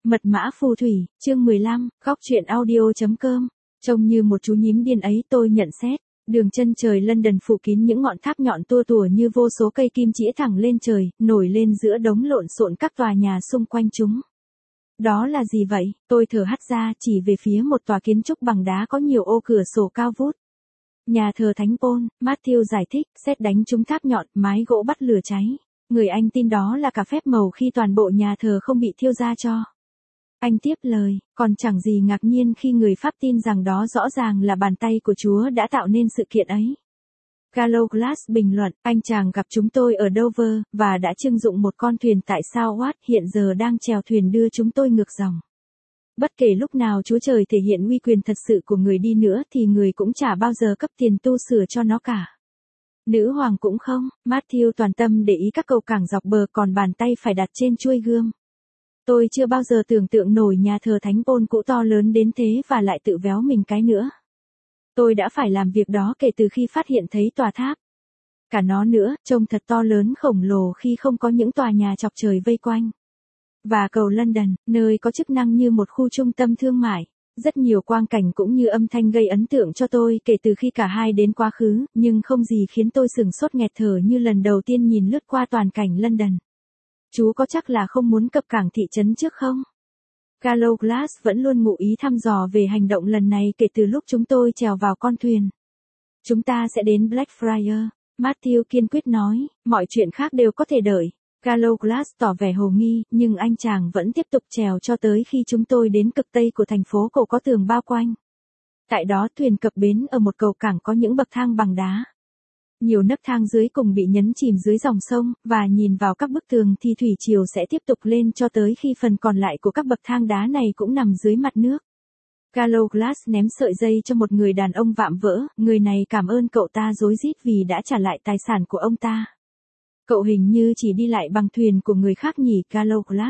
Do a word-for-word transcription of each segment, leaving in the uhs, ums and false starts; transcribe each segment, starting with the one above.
Mật mã phù thủy, chương mười lăm, góc truyện audio.com. Trông như một chú nhím điên ấy, tôi nhận xét. Đường chân trời London phủ kín những ngọn tháp nhọn tua tủa như vô số cây kim chĩa thẳng lên trời, nổi lên giữa đống lộn xộn các tòa nhà xung quanh chúng. Đó là gì vậy? Tôi thở hắt ra, chỉ về phía một tòa kiến trúc bằng đá có nhiều ô cửa sổ cao vút. Nhà thờ Thánh Paul, Matthew giải thích, sét đánh trúng tháp nhọn, mái gỗ bắt lửa cháy. Người Anh tin đó là cả phép màu khi toàn bộ nhà thờ không bị thiêu ra cho. Anh tiếp lời, còn chẳng gì ngạc nhiên khi người Pháp tin rằng đó rõ ràng là bàn tay của Chúa đã tạo nên sự kiện ấy. Gallo Glass bình luận, anh chàng gặp chúng tôi ở Dover, và đã trưng dụng một con thuyền tại Southwark, hiện giờ đang chèo thuyền đưa chúng tôi ngược dòng. Bất kể lúc nào Chúa Trời thể hiện uy quyền thật sự của người đi nữa thì người cũng chả bao giờ cấp tiền tu sửa cho nó cả. Nữ hoàng cũng không, Matthew toàn tâm để ý các cầu cảng dọc bờ, còn bàn tay phải đặt trên chuôi gươm. Tôi chưa bao giờ tưởng tượng nổi nhà thờ Thánh Paul cũ to lớn đến thế và lại tự véo mình cái nữa. Tôi đã phải làm việc đó kể từ khi phát hiện thấy tòa tháp. Cả nó nữa, trông thật to lớn khổng lồ khi không có những tòa nhà chọc trời vây quanh. Và cầu London, nơi có chức năng như một khu trung tâm thương mại. Rất nhiều quang cảnh cũng như âm thanh gây ấn tượng cho tôi kể từ khi cả hai đến quá khứ, nhưng không gì khiến tôi sửng sốt nghẹt thở như lần đầu tiên nhìn lướt qua toàn cảnh London. Chú có chắc là không muốn cập cảng thị trấn trước không? Gallo Glass vẫn luôn ngụ ý thăm dò về hành động lần này kể từ lúc chúng tôi trèo vào con thuyền. Chúng ta sẽ đến Blackfriars, Matthew kiên quyết nói, mọi chuyện khác đều có thể đợi. Gallo Glass tỏ vẻ hồ nghi, nhưng anh chàng vẫn tiếp tục trèo cho tới khi chúng tôi đến cực tây của thành phố cổ có tường bao quanh. Tại đó thuyền cập bến ở một cầu cảng có những bậc thang bằng đá. Nhiều nấc thang dưới cùng bị nhấn chìm dưới dòng sông, và nhìn vào các bức tường thì thủy triều sẽ tiếp tục lên cho tới khi phần còn lại của các bậc thang đá này cũng nằm dưới mặt nước. Gallo Glass ném sợi dây cho một người đàn ông vạm vỡ, người này cảm ơn cậu ta rối rít vì đã trả lại tài sản của ông ta. Cậu hình như chỉ đi lại bằng thuyền của người khác nhỉ, Gallo Glass.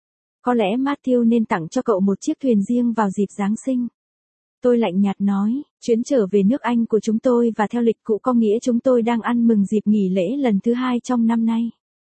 Có lẽ Matthew nên tặng cho cậu một chiếc thuyền riêng vào dịp Giáng sinh. Tôi lạnh nhạt nói, chuyến trở về nước Anh của chúng tôi và theo lịch cũ có nghĩa chúng tôi đang ăn mừng dịp nghỉ lễ lần thứ hai trong năm nay.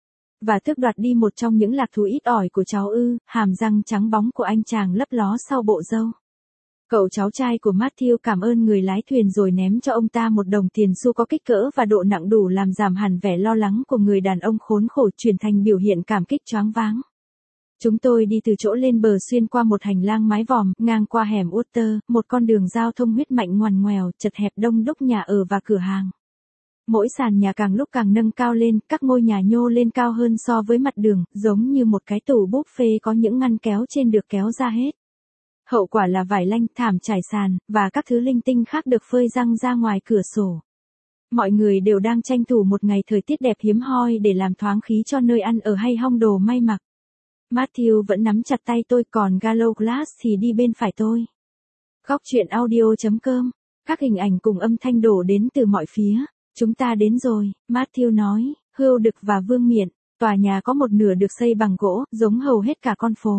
Và tước đoạt đi một trong những lạc thú ít ỏi của cháu ư, hàm răng trắng bóng của anh chàng lấp ló sau bộ râu. Cậu cháu trai của Matthew cảm ơn người lái thuyền rồi ném cho ông ta một đồng tiền xu có kích cỡ và độ nặng đủ làm giảm hẳn vẻ lo lắng của người đàn ông khốn khổ, chuyển thành biểu hiện cảm kích choáng váng. Chúng tôi đi từ chỗ lên bờ xuyên qua một hành lang mái vòm, ngang qua hẻm Utter, một con đường giao thông huyết mạnh ngoằn ngoèo, chật hẹp đông đúc nhà ở và cửa hàng. Mỗi sàn nhà càng lúc càng nâng cao lên, các ngôi nhà nhô lên cao hơn so với mặt đường, giống như một cái tủ buffet có những ngăn kéo trên được kéo ra hết. Hậu quả là vải lanh, thảm trải sàn, và các thứ linh tinh khác được phơi răng ra ngoài cửa sổ. Mọi người đều đang tranh thủ một ngày thời tiết đẹp hiếm hoi để làm thoáng khí cho nơi ăn ở hay hong đồ may mặc. Matthew vẫn nắm chặt tay tôi, còn Gallo Glass thì đi bên phải tôi. Góc truyện audio.com. Các hình ảnh cùng âm thanh đổ đến từ mọi phía. Chúng ta đến rồi, Matthew nói, Hưu Đực và Vương Miện. Tòa nhà có một nửa được xây bằng gỗ, giống hầu hết cả con phố.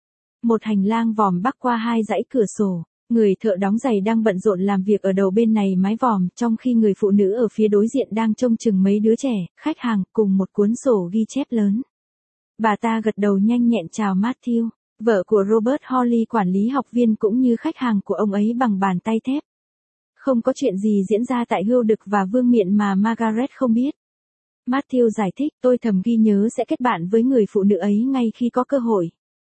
Một hành lang vòm bắc qua hai dãy cửa sổ. Người thợ đóng giày đang bận rộn làm việc ở đầu bên này mái vòm, trong khi người phụ nữ ở phía đối diện đang trông chừng mấy đứa trẻ, khách hàng, cùng một cuốn sổ ghi chép lớn. Bà ta gật đầu nhanh nhẹn chào Matthew, vợ của Robert Holly quản lý học viên cũng như khách hàng của ông ấy bằng bàn tay thép. Không có chuyện gì diễn ra tại Hưu Đực và Vương Miện mà Margaret không biết. Matthew giải thích, tôi thầm ghi nhớ sẽ kết bạn với người phụ nữ ấy ngay khi có cơ hội.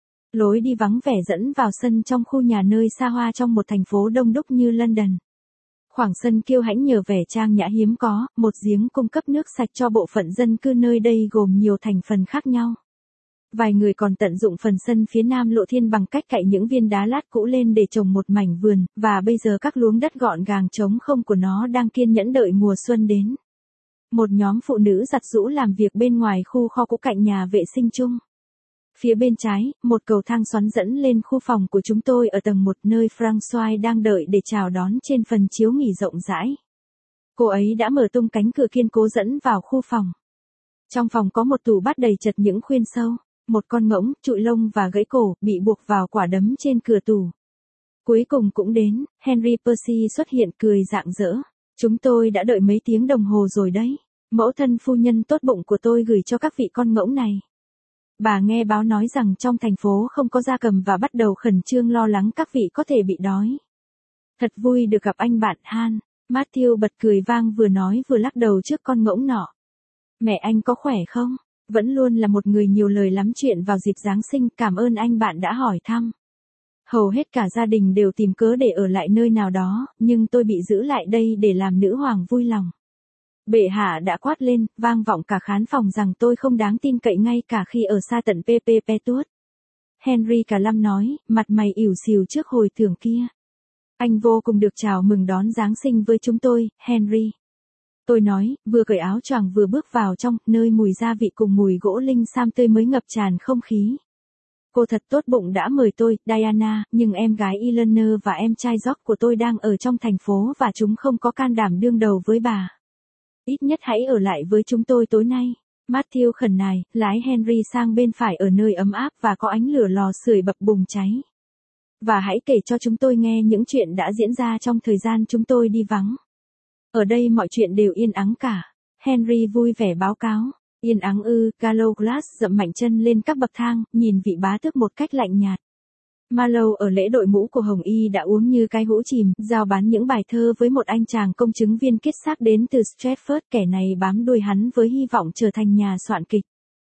Lối đi vắng vẻ dẫn vào sân trong khu nhà nơi xa hoa trong một thành phố đông đúc như London. Khoảng sân kiêu hãnh nhờ vẻ trang nhã hiếm có, một giếng cung cấp nước sạch cho bộ phận dân cư nơi đây gồm nhiều thành phần khác nhau. Vài người còn tận dụng phần sân phía nam lộ thiên bằng cách cạy những viên đá lát cũ lên để trồng một mảnh vườn, và bây giờ các luống đất gọn gàng trống không của nó đang kiên nhẫn đợi mùa xuân đến. Một nhóm phụ nữ giặt giũ làm việc bên ngoài khu kho cũ cạnh nhà vệ sinh chung. Phía bên trái, một cầu thang xoắn dẫn lên khu phòng của chúng tôi ở tầng một, nơi François đang đợi để chào đón trên phần chiếu nghỉ rộng rãi. Cô ấy đã mở tung cánh cửa kiên cố dẫn vào khu phòng. Trong phòng có một tủ bát đầy chật những khuyên sâu, một con ngỗng, trụi lông và gãy cổ, bị buộc vào quả đấm trên cửa tủ. Cuối cùng cũng đến, Henry Percy xuất hiện cười rạng rỡ. Chúng tôi đã đợi mấy tiếng đồng hồ rồi đấy. Mẫu thân phu nhân tốt bụng của tôi gửi cho các vị con ngỗng này. Bà nghe báo nói rằng trong thành phố không có gia cầm và bắt đầu khẩn trương lo lắng các vị có thể bị đói. Thật vui được gặp anh bạn Han. Matthew bật cười vang vừa nói vừa lắc đầu trước con ngỗng nọ. Mẹ anh có khỏe không? Vẫn luôn là một người nhiều lời lắm chuyện vào dịp Giáng sinh, cảm ơn anh bạn đã hỏi thăm. Hầu hết cả gia đình đều tìm cớ để ở lại nơi nào đó, nhưng tôi bị giữ lại đây để làm nữ hoàng vui lòng. Bệ hạ đã quát lên, vang vọng cả khán phòng rằng tôi không đáng tin cậy ngay cả khi ở xa tận pê pê Petuốt. Henry cả lâm nói, mặt mày ỉu xìu trước hồi tưởng kia. Anh vô cùng được chào mừng đón Giáng sinh với chúng tôi, Henry. Tôi nói, vừa cởi áo choàng vừa bước vào trong, nơi mùi gia vị cùng mùi gỗ linh sam tươi mới ngập tràn không khí. Cô thật tốt bụng đã mời tôi, Diana, nhưng em gái Eleanor và em trai George của tôi đang ở trong thành phố và chúng không có can đảm đương đầu với bà. Ít nhất hãy ở lại với chúng tôi tối nay. Matthew khẩn nài, lái Henry sang bên phải ở nơi ấm áp và có ánh lửa lò sưởi bập bùng cháy. Và hãy kể cho chúng tôi nghe những chuyện đã diễn ra trong thời gian chúng tôi đi vắng. Ở đây mọi chuyện đều yên ắng cả. Henry vui vẻ báo cáo. Yên ắng ư, Gallowglass dậm mạnh chân lên các bậc thang, nhìn vị bá tước một cách lạnh nhạt. Marlowe ở lễ đội mũ của Hồng Y đã uống như cái hũ chìm, giao bán những bài thơ với một anh chàng công chứng viên kết xác đến từ Stratford, kẻ này bám đuôi hắn với hy vọng trở thành nhà soạn kịch.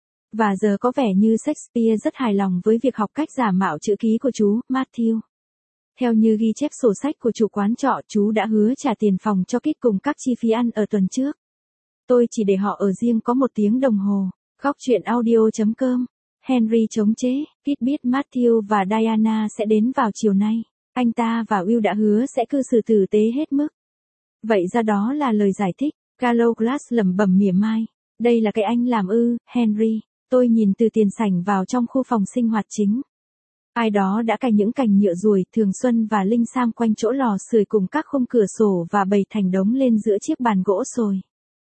Và giờ có vẻ như Shakespeare rất hài lòng với việc học cách giả mạo chữ ký của chú, Matthew. Theo như ghi chép sổ sách của chủ quán trọ, chú đã hứa trả tiền phòng cho Kit cùng các chi phí ăn ở tuần trước. Tôi chỉ để họ ở riêng có một tiếng đồng hồ. Góc truyện audio chấm com. Henry chống chế, Kit biết Matthew và Diana sẽ đến vào chiều nay. Anh ta và Will đã hứa sẽ cư xử tử tế hết mức. Vậy ra đó là lời giải thích. Gallowglass lẩm bẩm mỉa mai. Đây là cái anh làm ư, Henry. Tôi nhìn từ tiền sảnh vào trong khu phòng sinh hoạt chính. Ai đó đã cài những cành nhựa ruồi, thường xuân và linh sam quanh chỗ lò sưởi cùng các khung cửa sổ và bày thành đống lên giữa chiếc bàn gỗ sồi.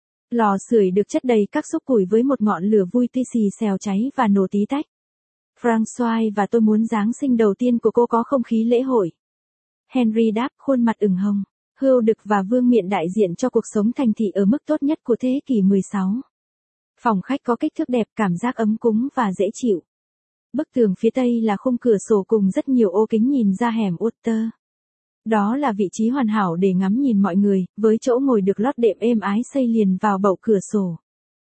Lò sưởi được chất đầy các xúc củi với một ngọn lửa vui tươi xì xèo cháy và nổ tí tách. François và tôi muốn Giáng sinh đầu tiên của cô có không khí lễ hội. Henry đáp, khuôn mặt ửng hồng. Hươu đực và vương miện đại diện cho cuộc sống thành thị ở mức tốt nhất của thế kỷ mười sáu. Phòng khách có kích thước đẹp, cảm giác ấm cúng và dễ chịu. Bức tường phía tây là khung cửa sổ cùng rất nhiều ô kính nhìn ra hẻm Utter. Đó là vị trí hoàn hảo để ngắm nhìn mọi người, với chỗ ngồi được lót đệm êm ái xây liền vào bậu cửa sổ.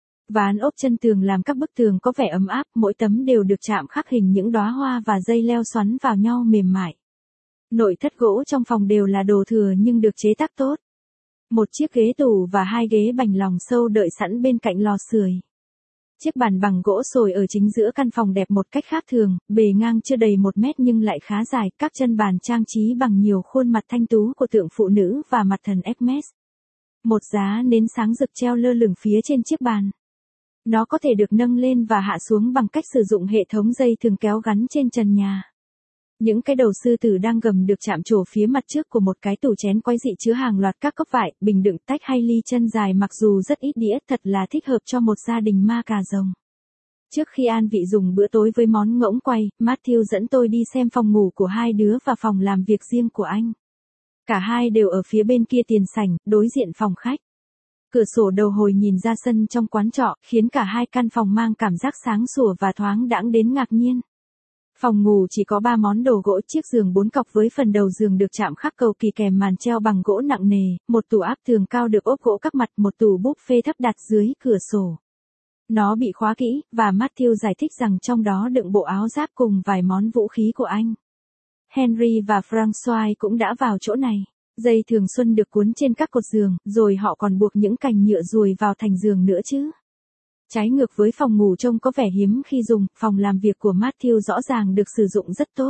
Ván ốp chân tường làm các bức tường có vẻ ấm áp, mỗi tấm đều được chạm khắc hình những đóa hoa và dây leo xoắn vào nhau mềm mại. Nội thất gỗ trong phòng đều là đồ thừa nhưng được chế tác tốt. Một chiếc ghế tủ và hai ghế bành lòng sâu đợi sẵn bên cạnh lò sưởi. Chiếc bàn bằng gỗ sồi ở chính giữa căn phòng đẹp một cách khác thường, bề ngang chưa đầy một mét nhưng lại khá dài, các chân bàn trang trí bằng nhiều khuôn mặt thanh tú của tượng phụ nữ và mặt thần Hermes. Một giá nến sáng rực treo lơ lửng phía trên chiếc bàn. Nó có thể được nâng lên và hạ xuống bằng cách sử dụng hệ thống dây thường kéo gắn trên trần nhà. Những cái đầu sư tử đang gầm được chạm trổ phía mặt trước của một cái tủ chén quái dị chứa hàng loạt các cốc vải, bình đựng tách hay ly chân dài mặc dù rất ít đĩa, thật là thích hợp cho một gia đình ma cà rồng. Trước khi an vị dùng bữa tối với món ngỗng quay, Matthew dẫn tôi đi xem phòng ngủ của hai đứa và phòng làm việc riêng của anh. Cả hai đều ở phía bên kia tiền sảnh, đối diện phòng khách. Cửa sổ đầu hồi nhìn ra sân trong quán trọ, khiến cả hai căn phòng mang cảm giác sáng sủa và thoáng đãng đến ngạc nhiên. Phòng ngủ chỉ có ba món đồ gỗ, chiếc giường bốn cọc với phần đầu giường được chạm khắc cầu kỳ kèm màn treo bằng gỗ nặng nề, một tủ áp tường cao được ốp gỗ các mặt, một tủ buffet thấp đặt dưới cửa sổ. Nó bị khóa kỹ, và Matthew giải thích rằng trong đó đựng bộ áo giáp cùng vài món vũ khí của anh. Henry và François cũng đã vào chỗ này. Dây thường xuân được cuốn trên các cột giường, rồi họ còn buộc những cành nhựa ruồi vào thành giường nữa chứ. Trái ngược với phòng ngủ trông có vẻ hiếm khi dùng, phòng làm việc của Matthew rõ ràng được sử dụng rất tốt.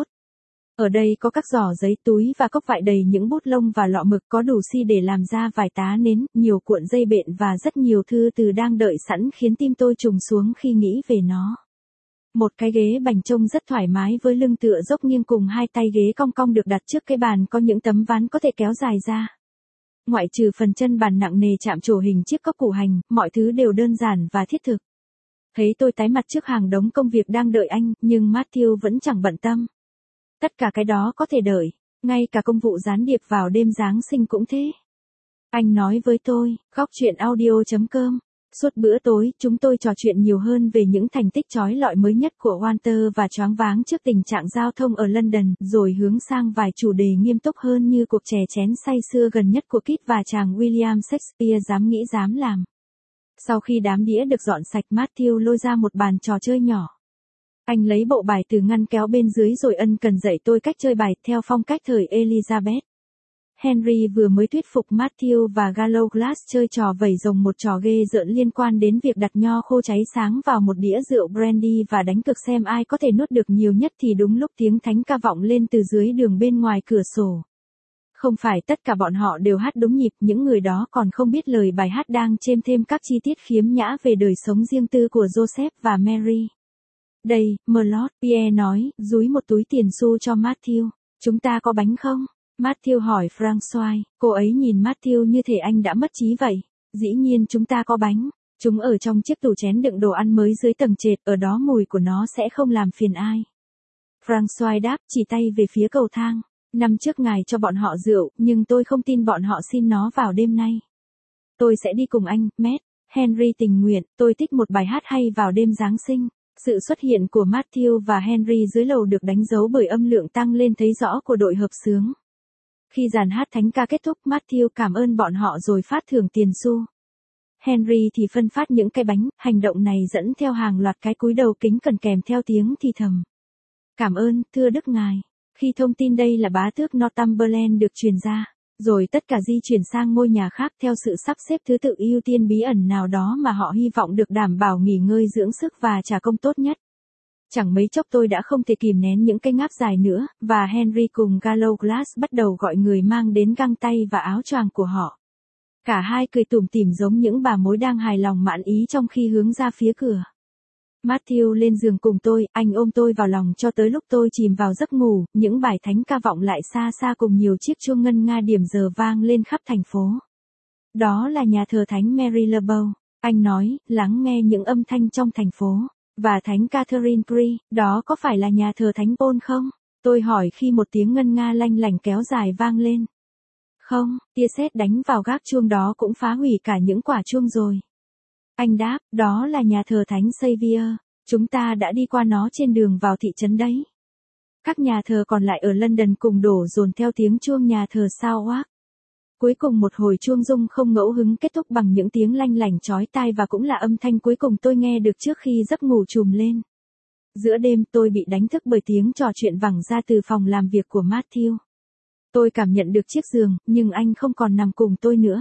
Ở đây có các giỏ giấy, túi và cốc vải đầy những bút lông và lọ mực, có đủ xi để làm ra vài tá nến, nhiều cuộn dây bện và rất nhiều thư từ đang đợi sẵn khiến tim tôi trùng xuống khi nghĩ về nó. Một cái ghế bành trông rất thoải mái với lưng tựa dốc nghiêng cùng hai tay ghế cong cong được đặt trước cái bàn có những tấm ván có thể kéo dài ra. Ngoại trừ phần chân bàn nặng nề chạm trổ hình chiếc cốc củ hành, mọi thứ đều đơn giản và thiết thực. Thấy tôi tái mặt trước hàng đống công việc đang đợi anh, nhưng Matthew vẫn chẳng bận tâm. Tất cả cái đó có thể đợi, ngay cả công vụ gián điệp vào đêm Giáng sinh cũng thế. Anh nói với tôi, góc truyện audio chấm com. Suốt bữa tối, chúng tôi trò chuyện nhiều hơn về những thành tích chói lọi mới nhất của Walter và choáng váng trước tình trạng giao thông ở London, rồi hướng sang vài chủ đề nghiêm túc hơn như cuộc chè chén say sưa gần nhất của Kit và chàng William Shakespeare dám nghĩ dám làm. Sau khi đám đĩa được dọn sạch, Matthew lôi ra một bàn trò chơi nhỏ. Anh lấy bộ bài từ ngăn kéo bên dưới rồi ân cần dạy tôi cách chơi bài theo phong cách thời Elizabeth. Henry vừa mới thuyết phục Matthew và Gallowglass chơi trò vẩy rồng, một trò ghê rợn liên quan đến việc đặt nho khô cháy sáng vào một đĩa rượu brandy và đánh cược xem ai có thể nuốt được nhiều nhất, thì đúng lúc tiếng thánh ca vọng lên từ dưới đường bên ngoài cửa sổ. Không phải tất cả bọn họ đều hát đúng nhịp, những người đó còn không biết lời bài hát đang chêm thêm các chi tiết khiếm nhã về đời sống riêng tư của Joseph và Mary. Đây, Mylord, Pierre nói, dúi một túi tiền xu cho Matthew. Chúng ta có bánh không? Matthew hỏi François, cô ấy nhìn Matthew như thể anh đã mất trí vậy. Dĩ nhiên chúng ta có bánh. Chúng ở trong chiếc tủ chén đựng đồ ăn mới dưới tầng trệt, ở đó mùi của nó sẽ không làm phiền ai. François đáp, chỉ tay về phía cầu thang. Năm trước ngài cho bọn họ rượu, nhưng tôi không tin bọn họ xin nó vào đêm nay. Tôi sẽ đi cùng anh, Matt. Henry tình nguyện, tôi thích một bài hát hay vào đêm Giáng sinh. Sự xuất hiện của Matthew và Henry dưới lầu được đánh dấu bởi âm lượng tăng lên thấy rõ của đội hợp xướng. Khi dàn hát thánh ca kết thúc, Matthew cảm ơn bọn họ rồi phát thưởng tiền xu. Henry thì phân phát những cái bánh, hành động này dẫn theo hàng loạt cái cúi đầu kính cẩn kèm theo tiếng thì thầm. Cảm ơn, thưa Đức Ngài. Khi thông tin đây là bá tước Northumberland được truyền ra, rồi tất cả di chuyển sang ngôi nhà khác theo sự sắp xếp thứ tự ưu tiên bí ẩn nào đó mà họ hy vọng được đảm bảo nghỉ ngơi dưỡng sức và trả công tốt nhất. Chẳng mấy chốc tôi đã không thể kìm nén những cái ngáp dài nữa, và Henry cùng Gallowglass bắt đầu gọi người mang đến găng tay và áo choàng của họ. Cả hai cười tủm tỉm giống những bà mối đang hài lòng mãn ý trong khi hướng ra phía cửa. Matthew lên giường cùng tôi, anh ôm tôi vào lòng cho tới lúc tôi chìm vào giấc ngủ, những bài thánh ca vọng lại xa xa cùng nhiều chiếc chuông ngân nga điểm giờ vang lên khắp thành phố. Đó là nhà thờ thánh Mary Lebeau, anh nói, lắng nghe những âm thanh trong thành phố. Và thánh Catherine Cree, đó có phải là nhà thờ thánh Paul không? Tôi hỏi khi một tiếng ngân nga lanh lảnh kéo dài vang lên. Không, tia sét đánh vào gác chuông đó cũng phá hủy cả những quả chuông rồi. Anh đáp, đó là nhà thờ thánh Xavier, chúng ta đã đi qua nó trên đường vào thị trấn đấy. Các nhà thờ còn lại ở London cùng đổ dồn theo tiếng chuông nhà thờ Southwark. Cuối cùng một hồi chuông rung không ngẫu hứng kết thúc bằng những tiếng lanh lảnh chói tai, và cũng là âm thanh cuối cùng tôi nghe được trước khi giấc ngủ trùm lên. Giữa đêm tôi bị đánh thức bởi tiếng trò chuyện vẳng ra từ phòng làm việc của Matthew. Tôi cảm nhận được chiếc giường, nhưng anh không còn nằm cùng tôi nữa.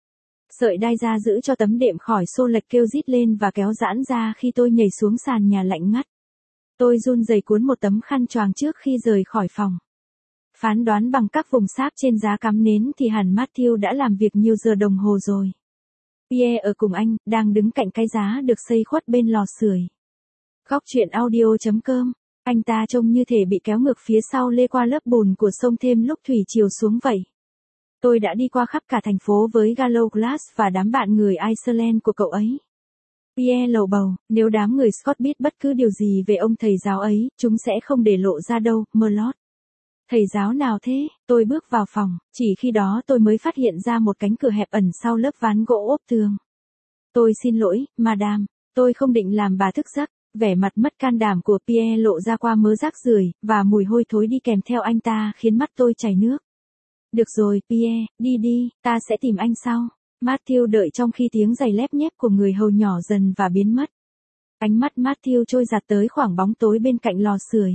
Sợi đai da giữ cho tấm đệm khỏi xô lệch kêu rít lên và kéo giãn ra khi tôi nhảy xuống sàn nhà lạnh ngắt. Tôi run rẩy cuốn một tấm khăn choàng trước khi rời khỏi phòng. Phán đoán bằng các vùng xác trên giá cắm nến thì hẳn Matthew đã làm việc nhiều giờ đồng hồ rồi. Pierre ở cùng anh, đang đứng cạnh cái giá được xây khuất bên lò sưởi. Góc truyện audio chấm com, anh ta trông như thể bị kéo ngược phía sau lê qua lớp bùn của sông thêm lúc thủy chiều xuống vậy. Tôi đã đi qua khắp cả thành phố với Gallowglass và đám bạn người Iceland của cậu ấy. Pierre lầu bầu, nếu đám người Scott biết bất cứ điều gì về ông thầy giáo ấy, chúng sẽ không để lộ ra đâu, Mylord. Thầy giáo nào thế? Tôi bước vào phòng, chỉ khi đó tôi mới phát hiện ra một cánh cửa hẹp ẩn sau lớp ván gỗ ốp tường. Tôi xin lỗi, Madame, tôi không định làm bà thức giấc. Vẻ mặt mất can đảm của Pierre lộ ra qua mớ rác rưởi, và mùi hôi thối đi kèm theo anh ta khiến mắt tôi chảy nước. Được rồi, Pierre, đi đi, ta sẽ tìm anh sau. Matthew đợi trong khi tiếng giày lép nhép của người hầu nhỏ dần và biến mất. Ánh mắt Matthew trôi giạt tới khoảng bóng tối bên cạnh lò sưởi.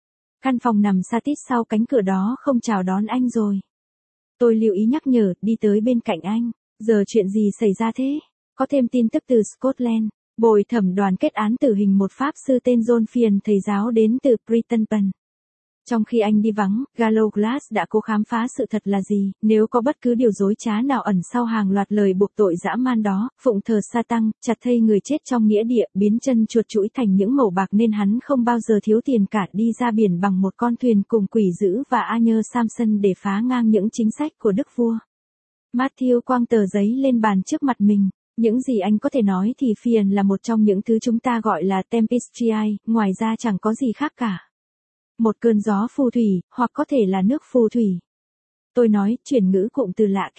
Căn phòng nằm xa tít sau cánh cửa đó không chào đón anh rồi. Tôi lưu ý nhắc nhở, đi tới bên cạnh anh. Giờ chuyện gì xảy ra thế? Có thêm tin tức từ Scotland. Bồi thẩm đoàn kết án tử hình một pháp sư tên John Phiền, thầy giáo đến từ Brighton. Trong khi anh đi vắng, Gallowglass đã cố khám phá sự thật là gì, nếu có bất cứ điều dối trá nào ẩn sau hàng loạt lời buộc tội dã man đó, phụng thờ Satan, chặt thây người chết trong nghĩa địa, biến chân chuột chuỗi thành những mẩu bạc, nên hắn không bao giờ thiếu tiền cả, đi ra biển bằng một con thuyền cùng quỷ dữ và A Nhơ Samson để phá ngang những chính sách của đức vua. Matthew quăng tờ giấy lên bàn trước mặt mình. Những gì anh có thể nói thì Phiền là một trong những thứ chúng ta gọi là Tempestriae, ngoài ra chẳng có gì khác cả. Một cơn gió phù thủy, hoặc có thể là nước phù thủy. Tôi nói, chuyển ngữ cụm từ lạ kia.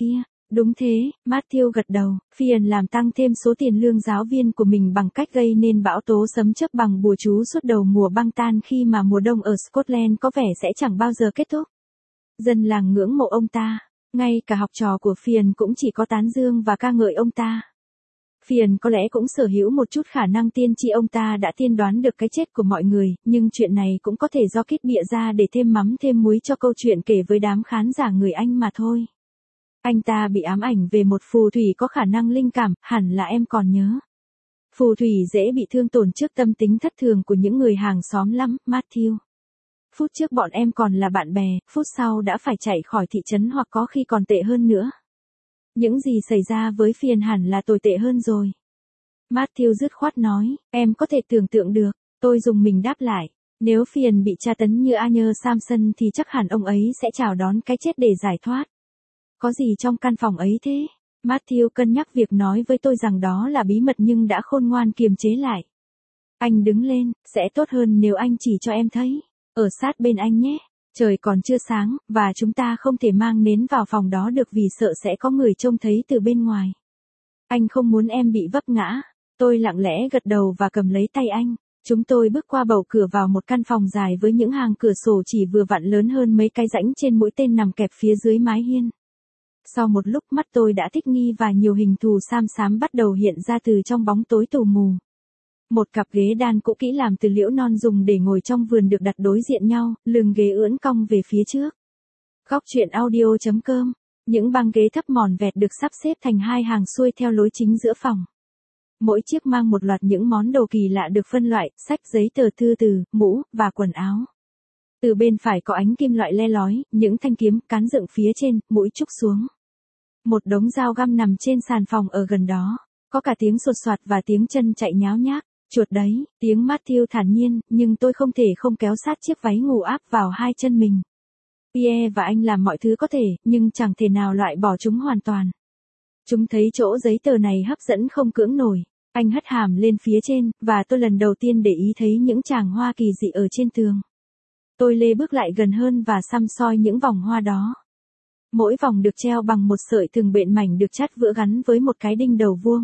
Đúng thế, Matthew gật đầu, Phiền làm tăng thêm số tiền lương giáo viên của mình bằng cách gây nên bão tố sấm chớp bằng bùa chú suốt đầu mùa băng tan khi mà mùa đông ở Scotland có vẻ sẽ chẳng bao giờ kết thúc. Dân làng ngưỡng mộ ông ta, ngay cả học trò của Phiền cũng chỉ có tán dương và ca ngợi ông ta. Phiền có lẽ cũng sở hữu một chút khả năng tiên tri, ông ta đã tiên đoán được cái chết của mọi người, nhưng chuyện này cũng có thể do Kit bịa ra để thêm mắm thêm muối cho câu chuyện kể với đám khán giả người Anh mà thôi. Anh ta bị ám ảnh về một phù thủy có khả năng linh cảm, hẳn là em còn nhớ. Phù thủy dễ bị thương tổn trước tâm tính thất thường của những người hàng xóm lắm, Matthew. Phút trước bọn em còn là bạn bè, phút sau đã phải chạy khỏi thị trấn hoặc có khi còn tệ hơn nữa. Những gì xảy ra với Phiền hẳn là tồi tệ hơn rồi. Matthew dứt khoát nói, em có thể tưởng tượng được, tôi dùng mình đáp lại. Nếu Phiền bị tra tấn như Arthur Samson thì chắc hẳn ông ấy sẽ chào đón cái chết để giải thoát. Có gì trong căn phòng ấy thế? Matthew cân nhắc việc nói với tôi rằng đó là bí mật nhưng đã khôn ngoan kiềm chế lại. Anh đứng lên, sẽ tốt hơn nếu anh chỉ cho em thấy. Ở sát bên anh nhé. Trời còn chưa sáng, và chúng ta không thể mang nến vào phòng đó được vì sợ sẽ có người trông thấy từ bên ngoài. Anh không muốn em bị vấp ngã. Tôi lặng lẽ gật đầu và cầm lấy tay anh. Chúng tôi bước qua bầu cửa vào một căn phòng dài với những hàng cửa sổ chỉ vừa vặn lớn hơn mấy cái rãnh trên mũi tên nằm kẹp phía dưới mái hiên. Sau một lúc mắt tôi đã thích nghi và nhiều hình thù xám xám bắt đầu hiện ra từ trong bóng tối tù mù. Một cặp ghế đan cũ kỹ làm từ liễu non dùng để ngồi trong vườn được đặt đối diện nhau, lưng ghế ưỡn cong về phía trước. Góc truyện audio chấm com. Những băng ghế thấp mòn vẹt được sắp xếp thành hai hàng xuôi theo lối chính giữa phòng. Mỗi chiếc mang một loạt những món đồ kỳ lạ được phân loại, sách, giấy tờ, thư từ, mũ, và quần áo. Từ bên phải có ánh kim loại le lói, những thanh kiếm, cán dựng phía trên, mũi trúc xuống. Một đống dao găm nằm trên sàn phòng ở gần đó. Có cả tiếng sột soạt và tiếng chân chạy nháo nhác. Chuột đấy, tiếng Matthew thản nhiên, nhưng tôi không thể không kéo sát chiếc váy ngủ áp vào hai chân mình. Pierre và anh làm mọi thứ có thể, nhưng chẳng thể nào loại bỏ chúng hoàn toàn. Chúng thấy chỗ giấy tờ này hấp dẫn không cưỡng nổi. Anh hất hàm lên phía trên, và tôi lần đầu tiên để ý thấy những tràng hoa kỳ dị ở trên tường. Tôi lê bước lại gần hơn và săm soi những vòng hoa đó. Mỗi vòng được treo bằng một sợi thừng bện mảnh được chắt vữa gắn với một cái đinh đầu vuông.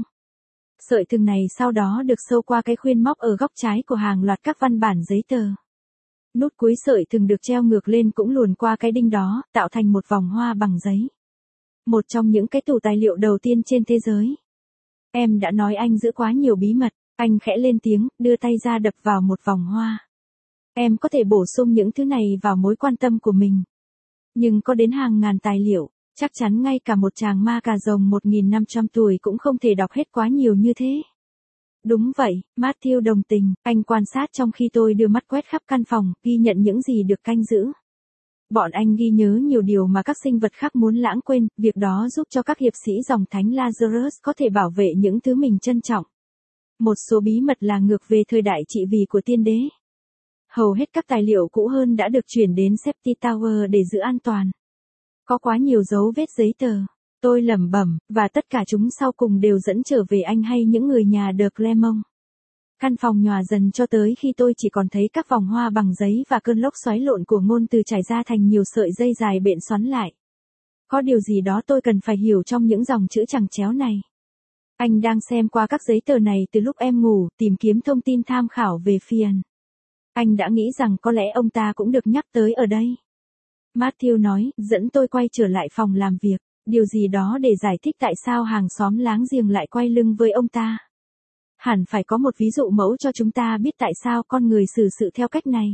Sợi thừng này sau đó được sâu qua cái khuyên móc ở góc trái của hàng loạt các văn bản giấy tờ. Nút cuối sợi thừng được treo ngược lên cũng luồn qua cái đinh đó, tạo thành một vòng hoa bằng giấy. Một trong những cái tủ tài liệu đầu tiên trên thế giới. Em đã nói anh giữ quá nhiều bí mật, anh khẽ lên tiếng, đưa tay ra đập vào một vòng hoa. Em có thể bổ sung những thứ này vào mối quan tâm của mình. Nhưng có đến hàng ngàn tài liệu, chắc chắn ngay cả một chàng ma cà rồng một nghìn năm trăm tuổi cũng không thể đọc hết quá nhiều như thế. Đúng vậy, Matthew đồng tình, anh quan sát trong khi tôi đưa mắt quét khắp căn phòng, ghi nhận những gì được canh giữ. Bọn anh ghi nhớ nhiều điều mà các sinh vật khác muốn lãng quên, việc đó giúp cho các hiệp sĩ dòng thánh Lazarus có thể bảo vệ những thứ mình trân trọng. Một số bí mật là ngược về thời đại trị vì của tiên đế. Hầu hết các tài liệu cũ hơn đã được chuyển đến Safety Tower để giữ an toàn. Có quá nhiều dấu vết giấy tờ. Tôi lẩm bẩm, và tất cả chúng sau cùng đều dẫn trở về anh hay những người nhà de Clermont. Căn phòng nhòa dần cho tới khi tôi chỉ còn thấy các vòng hoa bằng giấy và cơn lốc xoáy lộn của ngôn từ trải ra thành nhiều sợi dây dài bện xoắn lại. Có điều gì đó tôi cần phải hiểu trong những dòng chữ chằng chéo này. Anh đang xem qua các giấy tờ này từ lúc em ngủ, tìm kiếm thông tin tham khảo về Phiền. Anh đã nghĩ rằng có lẽ ông ta cũng được nhắc tới ở đây. Matthew nói, dẫn tôi quay trở lại phòng làm việc, điều gì đó để giải thích tại sao hàng xóm láng giềng lại quay lưng với ông ta. Hẳn phải có một ví dụ mẫu cho chúng ta biết tại sao con người xử sự theo cách này.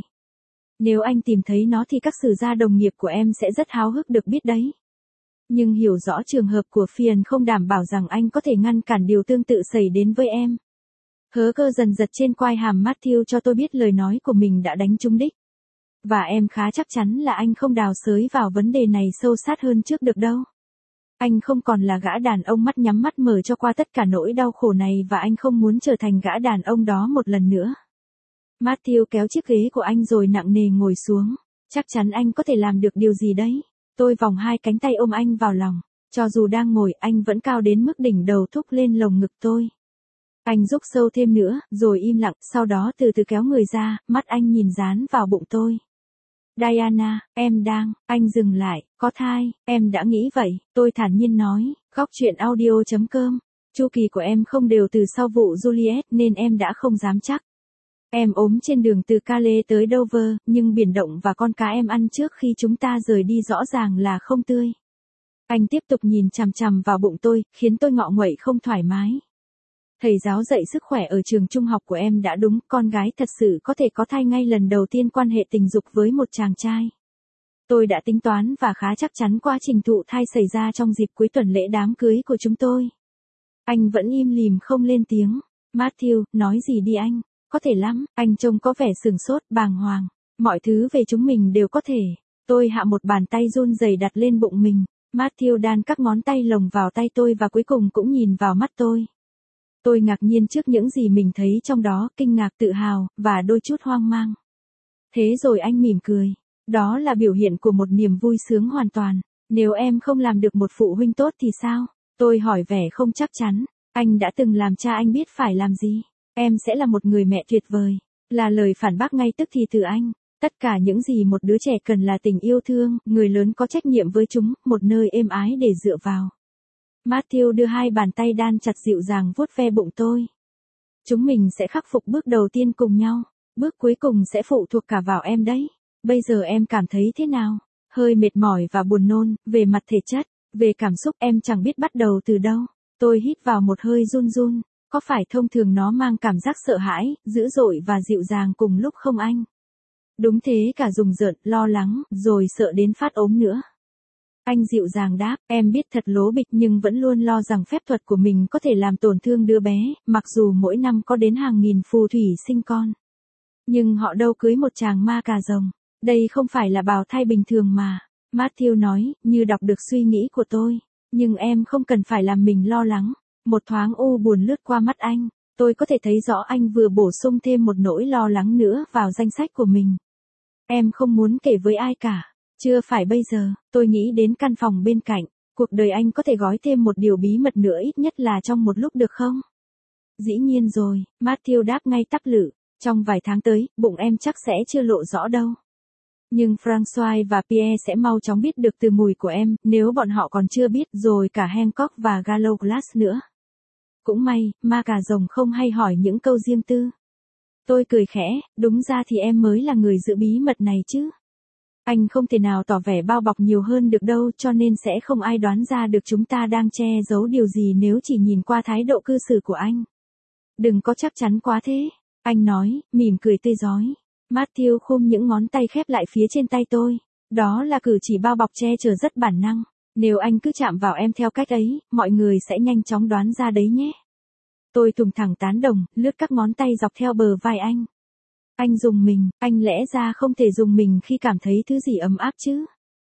Nếu anh tìm thấy nó thì các sử gia đồng nghiệp của em sẽ rất háo hức được biết đấy. Nhưng hiểu rõ trường hợp của Phiền không đảm bảo rằng anh có thể ngăn cản điều tương tự xảy đến với em. Hớ cơ dần giật trên quai hàm Matthew cho tôi biết lời nói của mình đã đánh trúng đích. Và em khá chắc chắn là anh không đào xới vào vấn đề này sâu sát hơn trước được đâu. Anh không còn là gã đàn ông mắt nhắm mắt mở cho qua tất cả nỗi đau khổ này và anh không muốn trở thành gã đàn ông đó một lần nữa. Matthew kéo chiếc ghế của anh rồi nặng nề ngồi xuống. Chắc chắn anh có thể làm được điều gì đấy. Tôi vòng hai cánh tay ôm anh vào lòng. Cho dù đang ngồi anh vẫn cao đến mức đỉnh đầu thúc lên lồng ngực tôi. Anh rúc sâu thêm nữa, rồi im lặng, sau đó từ từ kéo người ra, mắt anh nhìn dán vào bụng tôi. Diana, em đang, anh dừng lại, có thai, em đã nghĩ vậy, tôi thản nhiên nói, góc chuyện audio.com. Chu kỳ của em không đều từ sau vụ Juliet nên em đã không dám chắc. Em ốm trên đường từ Calais tới Dover, nhưng biển động và con cá em ăn trước khi chúng ta rời đi rõ ràng là không tươi. Anh tiếp tục nhìn chằm chằm vào bụng tôi, khiến tôi ngọ nguậy không thoải mái. Thầy giáo dạy sức khỏe ở trường trung học của em đã đúng, con gái thật sự có thể có thai ngay lần đầu tiên quan hệ tình dục với một chàng trai. Tôi đã tính toán và khá chắc chắn quá trình thụ thai xảy ra trong dịp cuối tuần lễ đám cưới của chúng tôi. Anh vẫn im lìm không lên tiếng. Matthew, nói gì đi anh? Có thể lắm, anh trông có vẻ sừng sốt, bàng hoàng. Mọi thứ về chúng mình đều có thể. Tôi hạ một bàn tay run rẩy đặt lên bụng mình. Matthew đan các ngón tay lồng vào tay tôi và cuối cùng cũng nhìn vào mắt tôi. Tôi ngạc nhiên trước những gì mình thấy trong đó, kinh ngạc, tự hào, và đôi chút hoang mang. Thế rồi anh mỉm cười. Đó là biểu hiện của một niềm vui sướng hoàn toàn. Nếu em không làm được một phụ huynh tốt thì sao? Tôi hỏi vẻ không chắc chắn. Anh đã từng làm cha, anh biết phải làm gì. Em sẽ là một người mẹ tuyệt vời. Là lời phản bác ngay tức thì từ anh. Tất cả những gì một đứa trẻ cần là tình yêu thương, người lớn có trách nhiệm với chúng, một nơi êm ái để dựa vào. Matthew đưa hai bàn tay đan chặt dịu dàng vuốt ve bụng tôi. Chúng mình sẽ khắc phục bước đầu tiên cùng nhau. Bước cuối cùng sẽ phụ thuộc cả vào em đấy. Bây giờ em cảm thấy thế nào? Hơi mệt mỏi và buồn nôn, về mặt thể chất, về cảm xúc em chẳng biết bắt đầu từ đâu. Tôi hít vào một hơi run run. Có phải thông thường nó mang cảm giác sợ hãi, dữ dội và dịu dàng cùng lúc không anh? Đúng thế, cả rùng rợn, lo lắng, rồi sợ đến phát ốm nữa. Anh dịu dàng đáp, em biết thật lố bịch nhưng vẫn luôn lo rằng phép thuật của mình có thể làm tổn thương đứa bé, mặc dù mỗi năm có đến hàng nghìn phù thủy sinh con. Nhưng họ đâu cưới một chàng ma cà rồng. Đây không phải là bào thai bình thường mà. Matthew nói, như đọc được suy nghĩ của tôi. Nhưng em không cần phải làm mình lo lắng. Một thoáng u buồn lướt qua mắt anh. Tôi có thể thấy rõ anh vừa bổ sung thêm một nỗi lo lắng nữa vào danh sách của mình. Em không muốn kể với ai cả. Chưa phải bây giờ, tôi nghĩ đến căn phòng bên cạnh. Cuộc đời anh có thể gói thêm một điều bí mật nữa, ít nhất là trong một lúc được không? Dĩ nhiên rồi, Matthew đáp ngay tắp lự. Trong vài tháng tới, bụng em chắc sẽ chưa lộ rõ đâu. Nhưng François và Pierre sẽ mau chóng biết được từ mùi của em, nếu bọn họ còn chưa biết, rồi cả Hancock và Gallowglass nữa. Cũng may, ma cà rồng không hay hỏi những câu riêng tư. Tôi cười khẽ, đúng ra thì em mới là người giữ bí mật này chứ. Anh không thể nào tỏ vẻ bao bọc nhiều hơn được đâu, cho nên sẽ không ai đoán ra được chúng ta đang che giấu điều gì nếu chỉ nhìn qua thái độ cư xử của anh. Đừng có chắc chắn quá thế, anh nói, mỉm cười tươi rói. Matthew khum những ngón tay khép lại phía trên tay tôi. Đó là cử chỉ bao bọc che chở rất bản năng. Nếu anh cứ chạm vào em theo cách ấy, mọi người sẽ nhanh chóng đoán ra đấy nhé. Tôi thùng thẳng tán đồng, lướt các ngón tay dọc theo bờ vai anh. Anh dùng mình, anh lẽ ra không thể dùng mình khi cảm thấy thứ gì ấm áp chứ.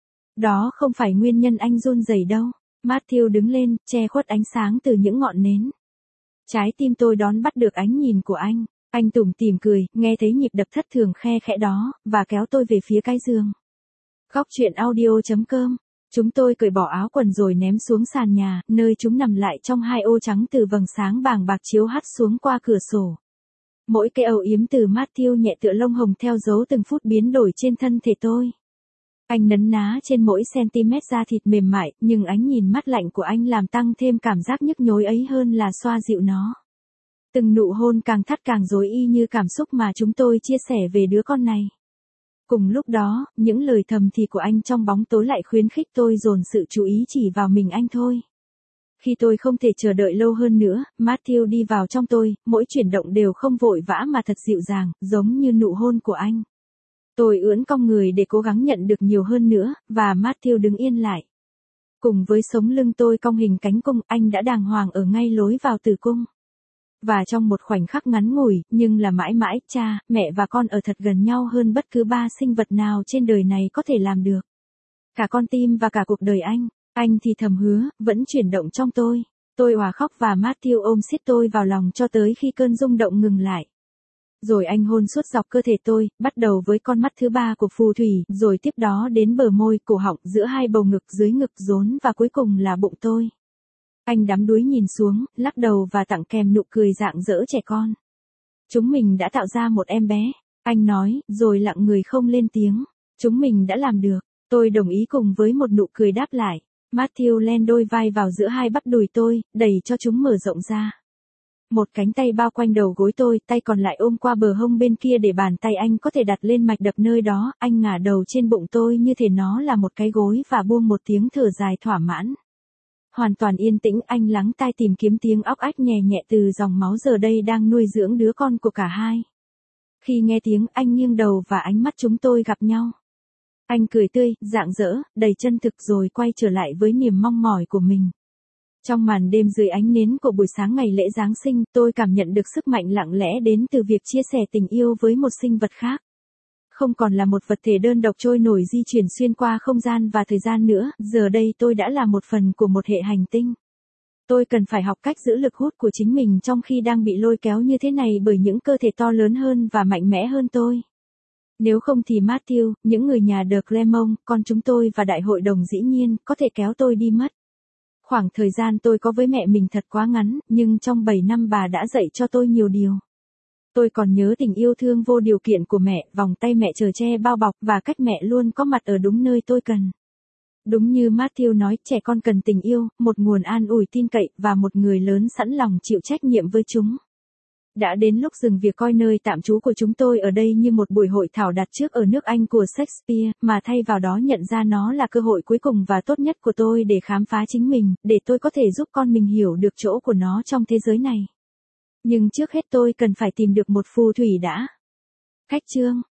Đó không phải nguyên nhân anh run rẩy đâu. Matthew đứng lên, che khuất ánh sáng từ những ngọn nến. Trái tim tôi đón bắt được ánh nhìn của anh. Anh tủm tỉm cười, nghe thấy nhịp đập thất thường khe khẽ đó, và kéo tôi về phía cái giường. Góc chuyện audio.com. Chúng tôi cởi bỏ áo quần rồi ném xuống sàn nhà, nơi chúng nằm lại trong hai ô trắng từ vầng sáng bàng bạc chiếu hắt xuống qua cửa sổ. Mỗi cái âu yếm từ Matthew nhẹ tựa lông hồng theo dấu từng phút biến đổi trên thân thể tôi. Anh nấn ná trên mỗi cm da thịt mềm mại, nhưng ánh nhìn mắt lạnh của anh làm tăng thêm cảm giác nhức nhối ấy hơn là xoa dịu nó. Từng nụ hôn càng thắt càng rối y như cảm xúc mà chúng tôi chia sẻ về đứa con này. Cùng lúc đó, những lời thầm thì của anh trong bóng tối lại khuyến khích tôi dồn sự chú ý chỉ vào mình anh thôi. Khi tôi không thể chờ đợi lâu hơn nữa, Matthew đi vào trong tôi, mỗi chuyển động đều không vội vã mà thật dịu dàng, giống như nụ hôn của anh. Tôi ưỡn cong người để cố gắng nhận được nhiều hơn nữa, và Matthew đứng yên lại. Cùng với sống lưng tôi cong hình cánh cung, anh đã đàng hoàng ở ngay lối vào tử cung. Và trong một khoảnh khắc ngắn ngủi, nhưng là mãi mãi, cha, mẹ và con ở thật gần nhau hơn bất cứ ba sinh vật nào trên đời này có thể làm được. Cả con tim và cả cuộc đời anh, anh thì thầm hứa, vẫn chuyển động trong tôi. Tôi òa khóc và Matthew ôm siết tôi vào lòng cho tới khi cơn rung động ngừng lại. Rồi anh hôn suốt dọc cơ thể tôi, bắt đầu với con mắt thứ ba của phù thủy, rồi tiếp đó đến bờ môi, cổ họng, giữa hai bầu ngực, dưới ngực, rốn và cuối cùng là bụng tôi. Anh đắm đuối nhìn xuống, lắc đầu và tặng kèm nụ cười rạng rỡ trẻ con. Chúng mình đã tạo ra một em bé, anh nói, rồi lặng người không lên tiếng. Chúng mình đã làm được, tôi đồng ý cùng với một nụ cười đáp lại. Matthew len đôi vai vào giữa hai bắp đùi tôi, đẩy cho chúng mở rộng ra. Một cánh tay bao quanh đầu gối tôi, tay còn lại ôm qua bờ hông bên kia để bàn tay anh có thể đặt lên mạch đập nơi đó, anh ngả đầu trên bụng tôi như thể nó là một cái gối và buông một tiếng thở dài thỏa mãn. Hoàn toàn yên tĩnh, anh lắng tai tìm kiếm tiếng óc ách nhè nhẹ từ dòng máu giờ đây đang nuôi dưỡng đứa con của cả hai. Khi nghe tiếng, anh nghiêng đầu và ánh mắt chúng tôi gặp nhau. Anh cười tươi, rạng rỡ, đầy chân thực rồi quay trở lại với niềm mong mỏi của mình. Trong màn đêm dưới ánh nến của buổi sáng ngày lễ Giáng sinh, tôi cảm nhận được sức mạnh lặng lẽ đến từ việc chia sẻ tình yêu với một sinh vật khác. Không còn là một vật thể đơn độc trôi nổi di chuyển xuyên qua không gian và thời gian nữa, giờ đây tôi đã là một phần của một hệ hành tinh. Tôi cần phải học cách giữ lực hút của chính mình trong khi đang bị lôi kéo như thế này bởi những cơ thể to lớn hơn và mạnh mẽ hơn tôi. Nếu không thì Matthew, những người nhà de Clermont, con chúng tôi và đại hội đồng dĩ nhiên, có thể kéo tôi đi mất. Khoảng thời gian tôi có với mẹ mình thật quá ngắn, nhưng trong bảy năm bà đã dạy cho tôi nhiều điều. Tôi còn nhớ tình yêu thương vô điều kiện của mẹ, vòng tay mẹ chở che bao bọc và cách mẹ luôn có mặt ở đúng nơi tôi cần. Đúng như Matthew nói, trẻ con cần tình yêu, một nguồn an ủi tin cậy và một người lớn sẵn lòng chịu trách nhiệm với chúng. Đã đến lúc dừng việc coi nơi tạm trú của chúng tôi ở đây như một buổi hội thảo đặt trước ở nước Anh của Shakespeare, mà thay vào đó nhận ra nó là cơ hội cuối cùng và tốt nhất của tôi để khám phá chính mình, để tôi có thể giúp con mình hiểu được chỗ của nó trong thế giới này. Nhưng trước hết tôi cần phải tìm được một phù thủy đã. Khách chương